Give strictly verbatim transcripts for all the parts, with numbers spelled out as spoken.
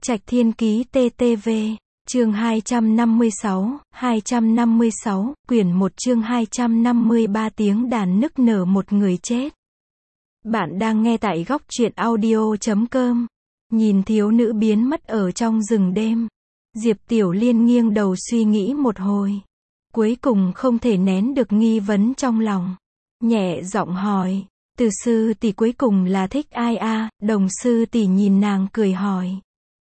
Trạch Thiên Ký tê tê vê, chương hai trăm năm mươi sáu, hai trăm năm mươi sáu, quyển một chương hai trăm năm mươi ba tiếng đàn nức nở một người chết. Bạn đang nghe tại góc truyện audio chấm com. Nhìn thiếu nữ biến mất ở trong rừng đêm. Diệp Tiểu Liên nghiêng đầu suy nghĩ một hồi. Cuối cùng không thể nén được nghi vấn trong lòng. Nhẹ giọng hỏi, Từ sư tỷ cuối cùng là thích ai a? À? Đồng sư tỷ nhìn nàng cười hỏi.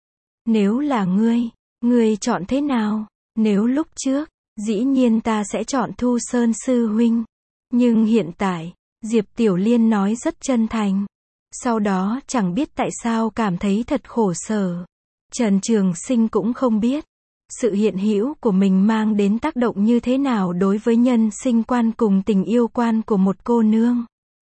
Nếu là ngươi, ngươi chọn thế nào? Nếu lúc trước, dĩ nhiên ta sẽ chọn Thu Sơn sư huynh. Nhưng hiện tại, Diệp Tiểu Liên nói rất chân thành. Sau đó chẳng biết tại sao cảm thấy thật khổ sở. Trần Trường Sinh cũng không biết. Sự hiện hữu của mình mang đến tác động như thế nào đối với nhân sinh quan cùng tình yêu quan của một cô nương.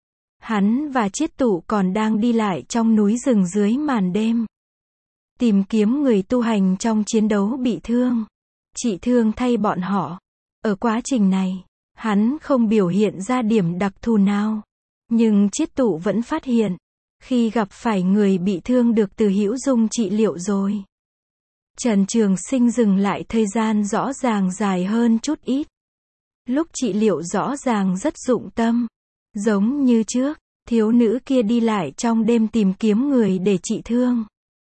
Hắn và Chiết Tụ còn đang đi lại trong núi rừng dưới màn đêm. Tìm kiếm người tu hành trong chiến đấu bị thương. Trị thương thay bọn họ. Ở quá trình này, hắn không biểu hiện ra điểm đặc thù nào. Nhưng Chiết Tụ vẫn phát hiện, khi gặp phải người bị thương được Từ Hữu Dung trị liệu rồi. Trần Trường Sinh dừng lại thời gian rõ ràng dài hơn chút ít. Lúc trị liệu rõ ràng rất dụng tâm. Giống như trước, thiếu nữ kia đi lại trong đêm tìm kiếm người để trị thương.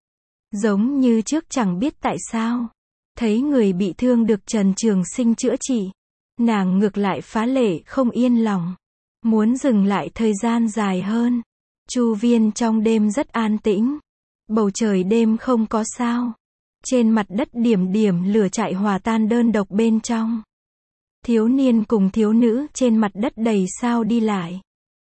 Giống như trước chẳng biết tại sao. Thấy người bị thương được Trần Trường Sinh chữa trị. Nàng ngược lại phá lệ không yên lòng. Muốn dừng lại thời gian dài hơn. Chu viên trong đêm rất an tĩnh. Bầu trời đêm không có sao. Trên mặt đất điểm điểm lửa chạy hòa tan đơn độc bên trong. Thiếu niên cùng thiếu nữ trên mặt đất đầy sao đi lại.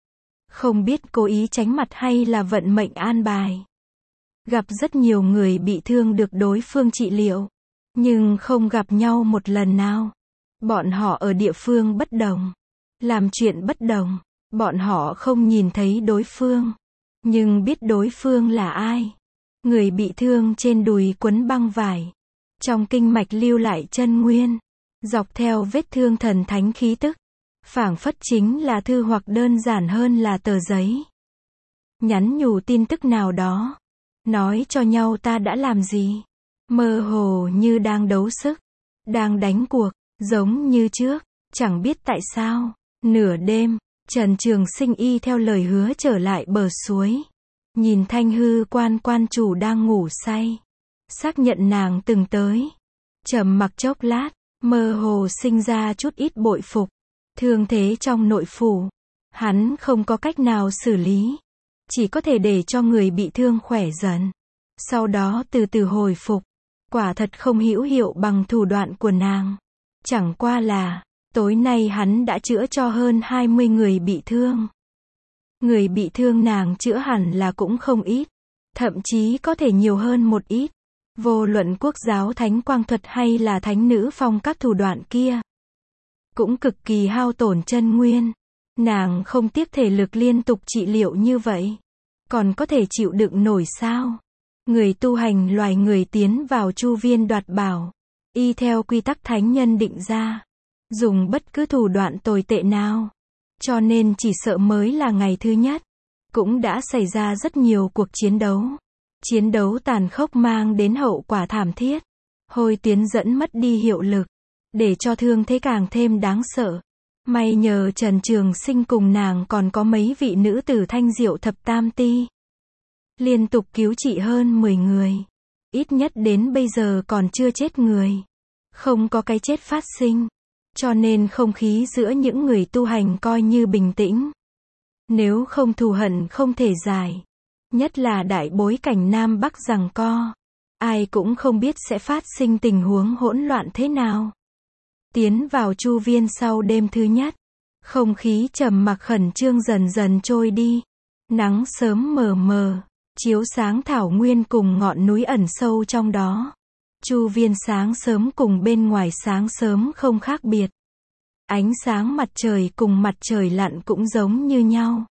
Không biết cố ý tránh mặt hay là vận mệnh an bài. Gặp rất nhiều người bị thương được đối phương trị liệu. Nhưng không gặp nhau một lần nào. Bọn họ ở địa phương bất đồng. Làm chuyện bất đồng. Bọn họ không nhìn thấy đối phương. Nhưng biết đối phương là ai. Người bị thương trên đùi quấn băng vải. Trong kinh mạch lưu lại chân nguyên. Dọc theo vết thương thần thánh khí tức. Phảng phất chính là thư hoặc đơn giản hơn là tờ giấy. Nhắn nhủ tin tức nào đó. Nói cho nhau ta đã làm gì. Mơ hồ như đang đấu sức. Đang đánh cuộc. Giống như trước. Chẳng biết tại sao. Nửa đêm, Trần Trường Sinh y theo lời hứa trở lại bờ suối. Nhìn Thanh Hư quan quan chủ đang ngủ say. Xác nhận nàng từng tới. Trầm mặc chốc lát. Mơ hồ sinh ra chút ít bội phục. Thương thế trong nội phủ. Hắn không có cách nào xử lý. Chỉ có thể để cho người bị thương khỏe dần. Sau đó từ từ hồi phục. Quả thật không hữu hiệu bằng thủ đoạn của nàng. Chẳng qua là, tối nay hắn đã chữa cho hơn hai mươi người bị thương. Người bị thương nàng chữa hẳn là cũng không ít. Thậm chí có thể nhiều hơn một ít. Vô luận quốc giáo thánh quang thuật hay là thánh nữ phong các thủ đoạn kia. Cũng cực kỳ hao tổn chân nguyên. Nàng không tiếc thể lực liên tục trị liệu như vậy. Còn có thể chịu đựng nổi sao? Người tu hành loài người tiến vào chu viên đoạt bảo. Y theo quy tắc thánh nhân định ra. Dùng bất cứ thủ đoạn tồi tệ nào. Cho nên chỉ sợ mới là ngày thứ nhất. Cũng đã xảy ra rất nhiều cuộc chiến đấu. Chiến đấu tàn khốc mang đến hậu quả thảm thiết. Hồi tiến dẫn mất đi hiệu lực. Để cho thương thế càng thêm đáng sợ. May nhờ Trần Trường Sinh cùng nàng còn có mấy vị nữ tử thanh diệu thập tam ti. Liên tục cứu trị hơn mười người. Ít nhất đến bây giờ còn chưa chết người. Không có cái chết phát sinh. Cho nên không khí giữa những người tu hành coi như bình tĩnh. Nếu không thù hận không thể giải. Nhất là đại bối cảnh Nam Bắc giằng co. Ai cũng không biết sẽ phát sinh tình huống hỗn loạn thế nào. Tiến vào chu viên sau đêm thứ nhất. Không khí trầm mặc khẩn trương dần dần trôi đi. Nắng sớm mờ mờ. Chiếu sáng thảo nguyên cùng ngọn núi ẩn sâu trong đó. Chu viên sáng sớm cùng bên ngoài sáng sớm không khác biệt. Ánh sáng mặt trời cùng mặt trời lặn cũng giống như nhau.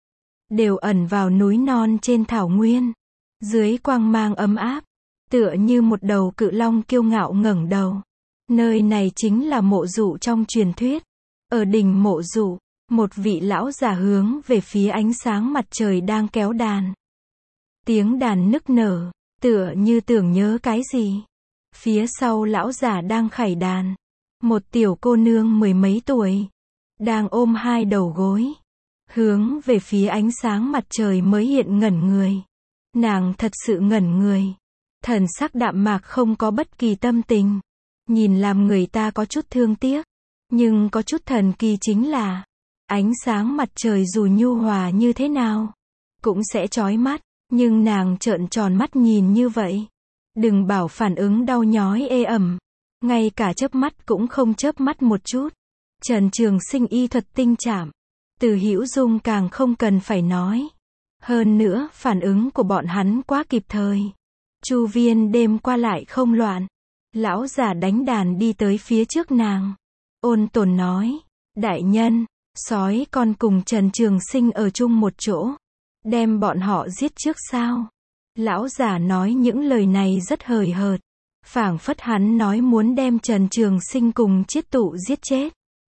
Đều ẩn vào núi non trên thảo nguyên. Dưới quang mang ấm áp. Tựa như một đầu cự long kiêu ngạo ngẩng đầu. Nơi này chính là mộ dụ trong truyền thuyết. Ở đỉnh mộ dụ, một vị lão già hướng về phía ánh sáng mặt trời đang kéo đàn. Tiếng đàn nức nở, Tựa như tưởng nhớ cái gì. Phía sau lão giả đang khải đàn. Một tiểu cô nương mười mấy tuổi. Đang ôm hai đầu gối. Hướng về phía ánh sáng mặt trời mới hiện ngẩn người. Nàng thật sự ngẩn người. Thần sắc đạm mạc không có bất kỳ tâm tình. Nhìn làm người ta có chút thương tiếc. Nhưng có chút thần kỳ chính là ánh sáng mặt trời dù nhu hòa như thế nào cũng sẽ chói mắt. Nhưng nàng trợn tròn mắt nhìn như vậy. Đừng bảo phản ứng đau nhói ê ẩm. Ngay cả chớp mắt cũng không chớp mắt một chút. Trần Trường Sinh y thuật tinh chạm. Từ Hữu Dung càng không cần phải nói. Hơn nữa, phản ứng của bọn hắn quá kịp thời. Chu viên đêm qua lại không loạn. Lão giả đánh đàn đi tới phía trước nàng. Ôn tồn nói. Đại nhân, sói con cùng Trần Trường Sinh ở chung một chỗ. Đem bọn họ giết trước sao? Lão giả nói những lời này rất hời hợt. Phảng phất hắn nói muốn đem Trần Trường Sinh cùng Chiết Tụ giết chết.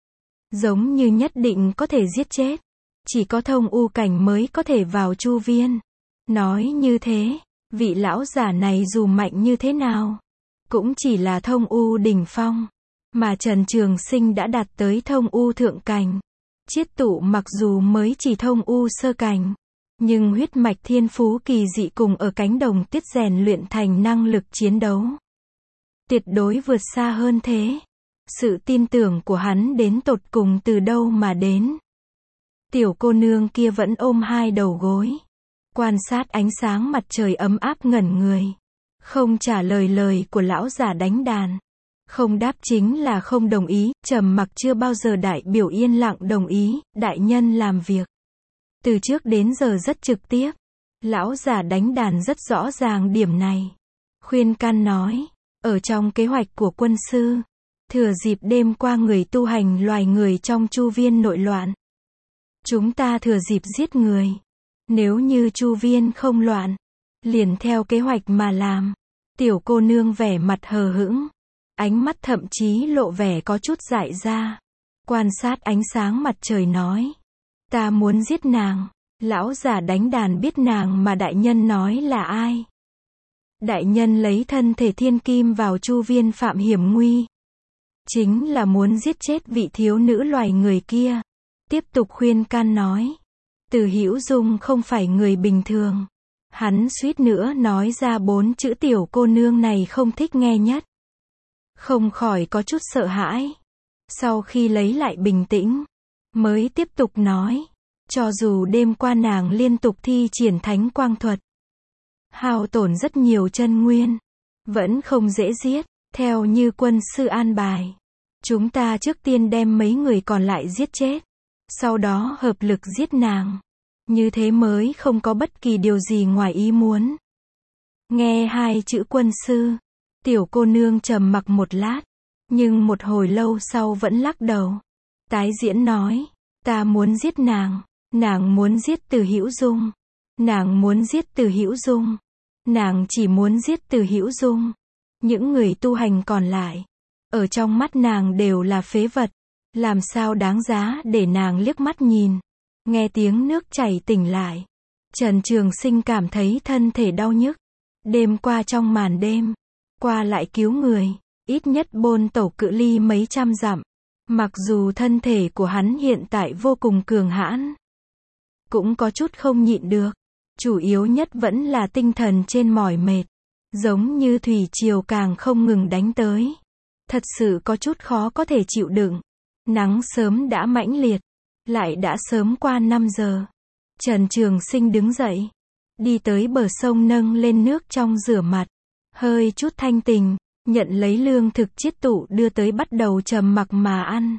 Giống như nhất định có thể giết chết. Chỉ có thông u cảnh mới có thể vào chu viên. Nói như thế, vị lão giả này dù mạnh như thế nào, cũng chỉ là thông u đỉnh phong. Mà Trần Trường Sinh đã đạt tới thông u thượng cảnh. Chiết Tụ mặc dù mới chỉ thông u sơ cảnh, nhưng huyết mạch thiên phú kỳ dị cùng ở cánh đồng tuyết rèn luyện thành năng lực chiến đấu. Tuyệt đối vượt xa hơn thế. Sự tin tưởng của hắn đến tột cùng từ đâu mà đến. Tiểu cô nương kia vẫn ôm hai đầu gối. Quan sát ánh sáng mặt trời ấm áp ngẩn người. Không trả lời lời của lão giả đánh đàn. Không đáp chính là không đồng ý. Trầm mặc chưa bao giờ đại biểu yên lặng đồng ý. Đại nhân làm việc từ trước đến giờ rất trực tiếp. Lão giả đánh đàn rất rõ ràng điểm này. Khuyên can nói. Ở trong kế hoạch của quân sư, thừa dịp đêm qua người tu hành loài người trong chu viên nội loạn, chúng ta thừa dịp giết người. Nếu như chu viên không loạn, liền theo kế hoạch mà làm. Tiểu cô nương vẻ mặt hờ hững. Ánh mắt thậm chí lộ vẻ có chút dại ra. Quan sát ánh sáng mặt trời nói. Ta muốn giết nàng. Lão giả đánh đàn biết nàng mà đại nhân nói là ai. Đại nhân lấy thân thể thiên kim vào chu viên phạm hiểm nguy. Chính là muốn giết chết vị thiếu nữ loài người kia. Tiếp tục khuyên can nói. Từ Hữu Dung không phải người bình thường. Hắn suýt nữa nói ra bốn chữ tiểu cô nương này không thích nghe nhất. Không khỏi có chút sợ hãi. Sau khi lấy lại bình tĩnh, mới tiếp tục nói. Cho dù đêm qua nàng liên tục thi triển thánh quang thuật, hao tổn rất nhiều chân nguyên, vẫn không dễ giết. Theo như quân sư an bài, chúng ta trước tiên đem mấy người còn lại giết chết, sau đó hợp lực giết nàng. Như thế mới không có bất kỳ điều gì ngoài ý muốn. Nghe hai chữ quân sư, tiểu cô nương trầm mặc một lát, nhưng một hồi lâu sau vẫn lắc đầu. Tái diễn nói, ta muốn giết nàng, nàng muốn giết Từ Hữu Dung, nàng muốn giết Từ Hữu Dung, nàng chỉ muốn giết Từ Hữu Dung. Những người tu hành còn lại, ở trong mắt nàng đều là phế vật, làm sao đáng giá để nàng liếc mắt nhìn. Nghe tiếng nước chảy tỉnh lại, Trần Trường Sinh cảm thấy thân thể đau nhức. Đêm qua trong màn đêm, qua lại cứu người, ít nhất bôn tẩu cự ly mấy trăm dặm. Mặc dù thân thể của hắn hiện tại vô cùng cường hãn, cũng có chút không nhịn được. Chủ yếu nhất vẫn là tinh thần trên mỏi mệt. Giống như thủy triều càng không ngừng đánh tới. Thật sự có chút khó có thể chịu đựng. Nắng sớm đã mãnh liệt. Lại đã sớm qua năm giờ. Trần Trường Sinh đứng dậy. Đi tới bờ sông nâng lên nước trong rửa mặt. Hơi chút thanh tình. Nhận lấy lương thực Chiết Tụ đưa tới bắt đầu trầm mặc mà ăn.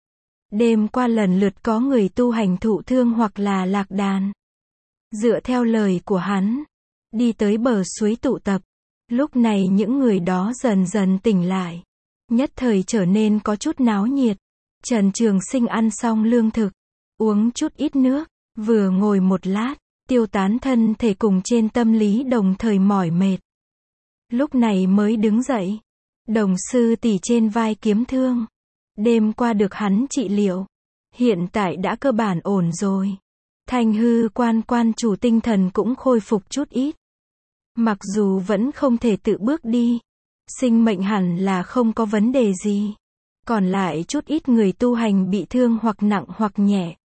Đêm qua lần lượt có người tu hành thụ thương hoặc là lạc đàn. Dựa theo lời của hắn, đi tới bờ suối tụ tập. Lúc này những người đó dần dần tỉnh lại. Nhất thời trở nên có chút náo nhiệt. Trần Trường Sinh ăn xong lương thực, uống chút ít nước, vừa ngồi một lát, tiêu tán thân thể cùng trên tâm lý đồng thời mỏi mệt. Lúc này mới đứng dậy. Đồng sư tỷ trên vai kiếm thương. Đêm qua được hắn trị liệu. Hiện tại đã cơ bản ổn rồi. Thanh hư quan quan chủ tinh thần cũng khôi phục chút ít. Mặc dù vẫn không thể tự bước đi, sinh mệnh hẳn là không có vấn đề gì. Còn lại chút ít người tu hành bị thương hoặc nặng hoặc nhẹ.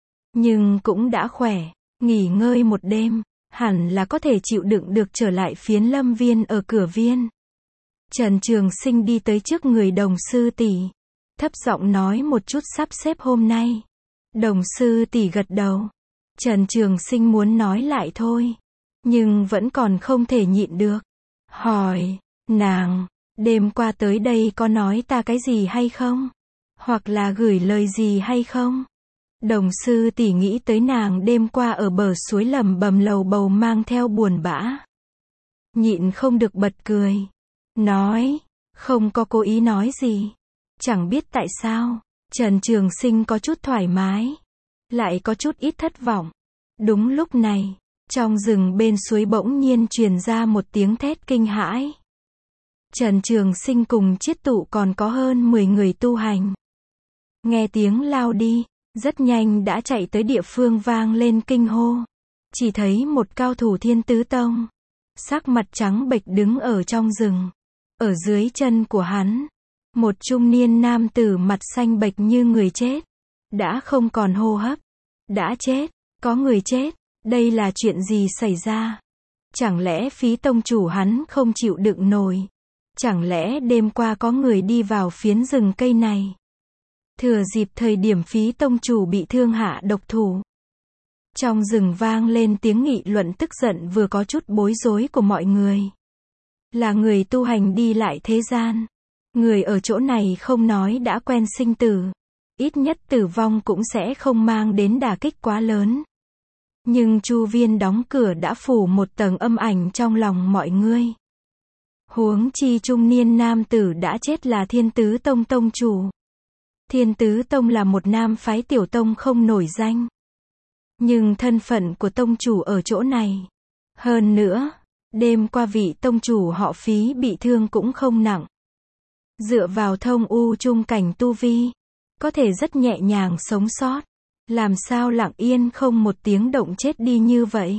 Nhưng cũng đã khỏe, nghỉ ngơi một đêm, hẳn là có thể chịu đựng được trở lại phiến lâm viên ở cửa viên. Trần Trường Sinh đi tới trước người Đồng sư tỷ, thấp giọng nói một chút sắp xếp hôm nay. Đồng sư tỷ gật đầu. Trần Trường Sinh muốn nói lại thôi, nhưng vẫn còn không thể nhịn được. Hỏi, nàng, đêm qua tới đây có nói ta cái gì hay không? Hoặc là gửi lời gì hay không? Đồng sư tỷ nghĩ tới nàng đêm qua ở bờ suối lầm bầm lầu bầu mang theo buồn bã. Nhịn không được bật cười. Nói, không có cố ý nói gì. Chẳng biết tại sao, Trần Trường Sinh có chút thoải mái, lại có chút ít thất vọng. Đúng lúc này, trong rừng bên suối bỗng nhiên truyền ra một tiếng thét kinh hãi. Trần Trường Sinh cùng Chiết Tụ còn có hơn mười người tu hành. Nghe tiếng lao đi, rất nhanh đã chạy tới địa phương vang lên kinh hô. Chỉ thấy một cao thủ Thiên Tứ Tông, sắc mặt trắng bệch đứng ở trong rừng. Ở dưới chân của hắn, một trung niên nam tử mặt xanh bệch như người chết, đã không còn hô hấp, đã chết, có người chết, đây là chuyện gì xảy ra? Chẳng lẽ Phí tông chủ hắn không chịu đựng nổi? Chẳng lẽ đêm qua có người đi vào phiến rừng cây này? Thừa dịp thời điểm Phí tông chủ bị thương hạ độc thủ. Trong rừng vang lên tiếng nghị luận tức giận vừa có chút bối rối của mọi người. Là người tu hành đi lại thế gian. Người ở chỗ này không nói đã quen sinh tử. Ít nhất tử vong cũng sẽ không mang đến đả kích quá lớn. Nhưng chu viên đóng cửa đã phủ một tầng âm ảnh trong lòng mọi người. Huống chi trung niên nam tử đã chết là Thiên Tứ Tông tông chủ. Thiên Tứ Tông là một nam phái tiểu tông không nổi danh. Nhưng thân phận của tông chủ ở chỗ này. Hơn nữa, đêm qua vị tông chủ họ Phí bị thương cũng không nặng. Dựa vào thông u trung cảnh tu vi, có thể rất nhẹ nhàng sống sót. Làm sao lặng yên không một tiếng động chết đi như vậy?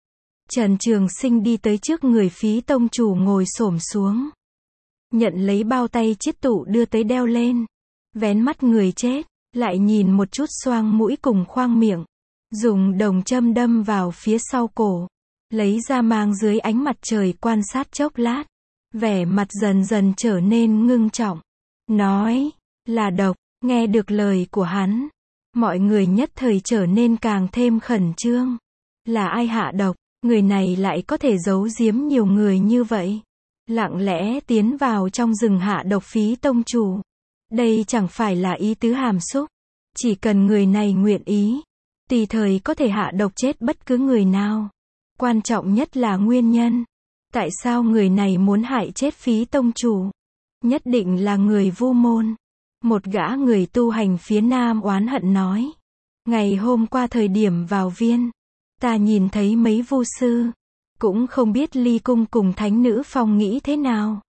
Trần Trường Sinh đi tới trước người Phí tông chủ ngồi xổm xuống. Nhận lấy bao tay Chiết Tụ đưa tới đeo lên. Vén mắt người chết, lại nhìn một chút xoang mũi cùng khoang miệng. Dùng đồng châm đâm vào phía sau cổ. Lấy ra mang dưới ánh mặt trời quan sát chốc lát. Vẻ mặt dần dần trở nên ngưng trọng. Nói, là độc, nghe được lời của hắn. Mọi người nhất thời trở nên càng thêm khẩn trương. Là ai hạ độc, người này lại có thể giấu giếm nhiều người như vậy. Lặng lẽ tiến vào trong rừng hạ độc Phí tông chủ. Đây chẳng phải là ý tứ hàm xúc. Chỉ cần người này nguyện ý, tùy thời có thể hạ độc chết bất cứ người nào. Quan trọng nhất là nguyên nhân. Tại sao người này muốn hại chết Phí tông chủ? Nhất định là người vu môn. Một gã người tu hành phía nam oán hận nói. Ngày hôm qua thời điểm vào viên, ta nhìn thấy mấy vu sư. Cũng không biết Ly Cung cùng Thánh Nữ Phong nghĩ thế nào.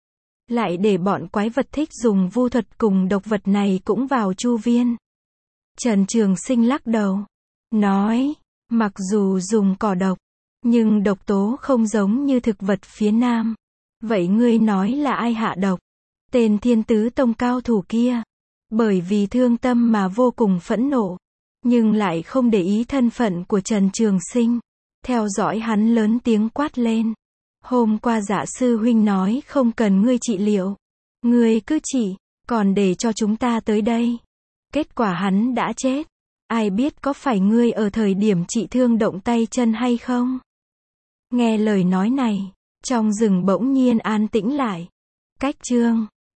Lại để bọn quái vật thích dùng vu thuật cùng độc vật này cũng vào chu viên. Trần Trường Sinh lắc đầu. Nói, mặc dù dùng cỏ độc, nhưng độc tố không giống như thực vật phía nam. Vậy ngươi nói là ai hạ độc? Tên Thiên Tứ Tông cao thủ kia. Bởi vì thương tâm mà vô cùng phẫn nộ. Nhưng lại không để ý thân phận của Trần Trường Sinh. Theo dõi hắn lớn tiếng quát lên. Hôm qua Dạ sư huynh nói không cần ngươi trị liệu. Ngươi cứ trị, còn để cho chúng ta tới đây. Kết quả hắn đã chết. Ai biết có phải ngươi ở thời điểm trị thương động tay chân hay không? Nghe lời nói này, trong rừng bỗng nhiên an tĩnh lại. Cách chương